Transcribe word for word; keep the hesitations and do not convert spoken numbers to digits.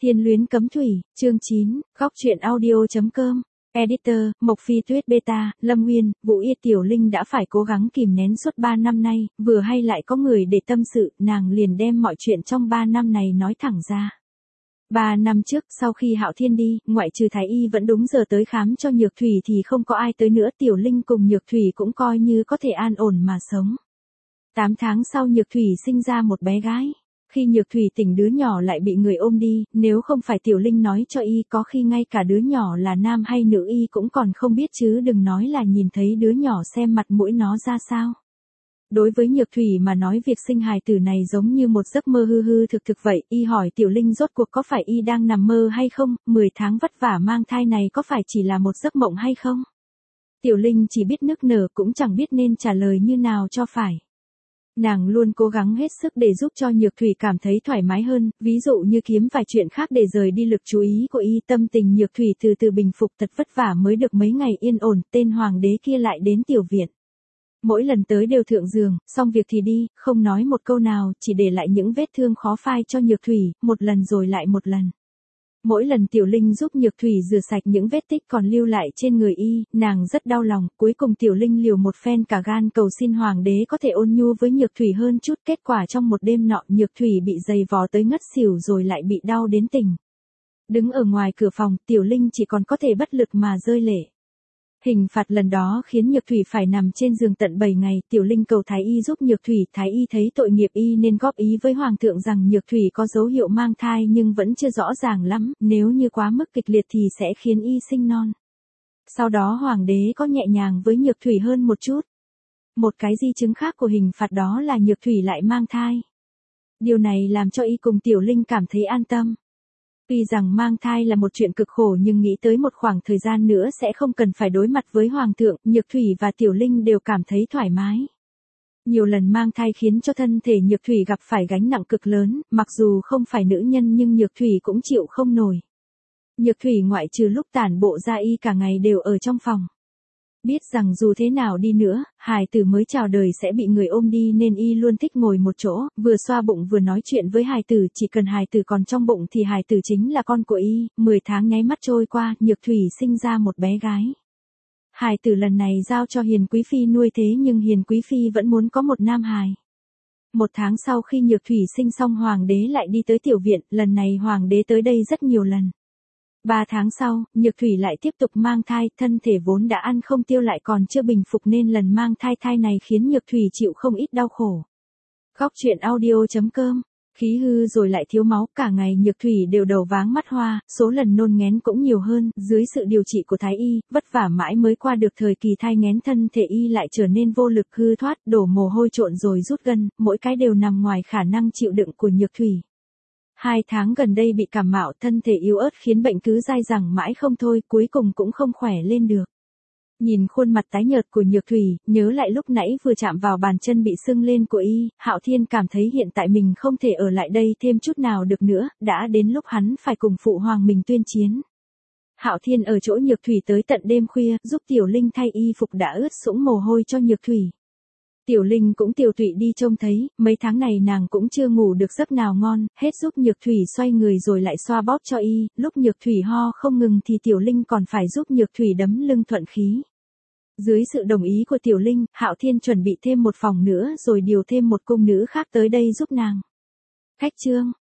Thiên luyến cấm thủy, chương chín, góc truyện audio.com. Editor, Mộc Phi Tuyết Beta, Lâm Nguyên, Vũ Yết Tiểu Linh đã phải cố gắng kìm nén suốt ba năm nay, vừa hay lại có người để tâm sự, nàng liền đem mọi chuyện trong ba năm này nói thẳng ra. Ba năm trước, sau khi Hạo Thiên đi, ngoại trừ Thái Y vẫn đúng giờ tới khám cho Nhược Thủy thì không có ai tới nữa, Tiểu Linh cùng Nhược Thủy cũng coi như có thể an ổn mà sống. Tám tháng sau Nhược Thủy sinh ra một bé gái. Khi Nhược Thủy tỉnh đứa nhỏ lại bị người ôm đi, nếu không phải Tiểu Linh nói cho y có khi ngay cả đứa nhỏ là nam hay nữ y cũng còn không biết chứ đừng nói là nhìn thấy đứa nhỏ xem mặt mũi nó ra sao. Đối với Nhược Thủy mà nói việc sinh hài tử này giống như một giấc mơ hư hư thực thực vậy, y hỏi Tiểu Linh rốt cuộc có phải y đang nằm mơ hay không, mười tháng vất vả mang thai này có phải chỉ là một giấc mộng hay không? Tiểu Linh chỉ biết nức nở cũng chẳng biết nên trả lời như nào cho phải. Nàng luôn cố gắng hết sức để giúp cho Nhược Thủy cảm thấy thoải mái hơn, ví dụ như kiếm vài chuyện khác để rời đi lực chú ý của y. Tâm tình Nhược Thủy từ từ bình phục, thật vất vả mới được mấy ngày yên ổn, tên hoàng đế kia lại đến tiểu viện. Mỗi lần tới đều thượng giường, xong việc thì đi, không nói một câu nào, chỉ để lại những vết thương khó phai cho Nhược Thủy, một lần rồi lại một lần. Mỗi lần Tiểu Linh giúp Nhược Thủy rửa sạch những vết tích còn lưu lại trên người y, nàng rất đau lòng, cuối cùng Tiểu Linh liều một phen cả gan cầu xin hoàng đế có thể ôn nhu với Nhược Thủy hơn chút, kết quả trong một đêm nọ Nhược Thủy bị giày vò tới ngất xỉu rồi lại bị đau đến tỉnh. Đứng ở ngoài cửa phòng, Tiểu Linh chỉ còn có thể bất lực mà rơi lệ. Hình phạt lần đó khiến Nhược Thủy phải nằm trên giường tận bảy ngày, Tiểu Linh cầu Thái Y giúp Nhược Thủy, Thái Y thấy tội nghiệp y nên góp ý với Hoàng thượng rằng Nhược Thủy có dấu hiệu mang thai nhưng vẫn chưa rõ ràng lắm, nếu như quá mức kịch liệt thì sẽ khiến y sinh non. Sau đó Hoàng đế có nhẹ nhàng với Nhược Thủy hơn một chút. Một cái di chứng khác của hình phạt đó là Nhược Thủy lại mang thai. Điều này làm cho y cùng Tiểu Linh cảm thấy an tâm. Tuy rằng mang thai là một chuyện cực khổ nhưng nghĩ tới một khoảng thời gian nữa sẽ không cần phải đối mặt với Hoàng thượng, Nhược Thủy và Tiểu Linh đều cảm thấy thoải mái. Nhiều lần mang thai khiến cho thân thể Nhược Thủy gặp phải gánh nặng cực lớn, mặc dù không phải nữ nhân nhưng Nhược Thủy cũng chịu không nổi. Nhược Thủy ngoại trừ lúc tản bộ ra y cả ngày đều ở trong phòng. Biết rằng dù thế nào đi nữa, hài tử mới chào đời sẽ bị người ôm đi nên y luôn thích ngồi một chỗ, vừa xoa bụng vừa nói chuyện với hài tử, chỉ cần hài tử còn trong bụng thì hài tử chính là con của y. Mười tháng nháy mắt trôi qua, Nhược Thủy sinh ra một bé gái. Hài tử lần này giao cho Hiền Quý Phi nuôi thế nhưng Hiền Quý Phi vẫn muốn có một nam hài. Một tháng sau khi Nhược Thủy sinh xong Hoàng đế lại đi tới tiểu viện, lần này Hoàng đế tới đây rất nhiều lần. Ba tháng sau, Nhược Thủy lại tiếp tục mang thai, thân thể vốn đã ăn không tiêu lại còn chưa bình phục nên lần mang thai thai này khiến Nhược Thủy chịu không ít đau khổ. Góc truyện audio.com. Khí hư rồi lại thiếu máu, cả ngày Nhược Thủy đều đầu váng mắt hoa, số lần nôn nghén cũng nhiều hơn, dưới sự điều trị của Thái Y, vất vả mãi mới qua được thời kỳ thai nghén, thân thể y lại trở nên vô lực hư thoát, đổ mồ hôi trộn rồi rút gân, mỗi cái đều nằm ngoài khả năng chịu đựng của Nhược Thủy. Hai tháng gần đây bị cảm mạo, thân thể yếu ớt khiến bệnh cứ dai dẳng mãi không thôi, cuối cùng cũng không khỏe lên được. Nhìn khuôn mặt tái nhợt của Nhược Thủy, nhớ lại lúc nãy vừa chạm vào bàn chân bị sưng lên của y, Hạo Thiên cảm thấy hiện tại mình không thể ở lại đây thêm chút nào được nữa, đã đến lúc hắn phải cùng phụ hoàng mình tuyên chiến. Hạo Thiên ở chỗ Nhược Thủy tới tận đêm khuya, giúp Tiểu Linh thay y phục đã ướt sũng mồ hôi cho Nhược Thủy. Tiểu Linh cũng tiều tụy đi trông thấy, mấy tháng này nàng cũng chưa ngủ được giấc nào ngon, hết giúp Nhược Thủy xoay người rồi lại xoa bóp cho y, lúc Nhược Thủy ho không ngừng thì Tiểu Linh còn phải giúp Nhược Thủy đấm lưng thuận khí. Dưới sự đồng ý của Tiểu Linh, Hạo Thiên chuẩn bị thêm một phòng nữa rồi điều thêm một cung nữ khác tới đây giúp nàng. Khách chương.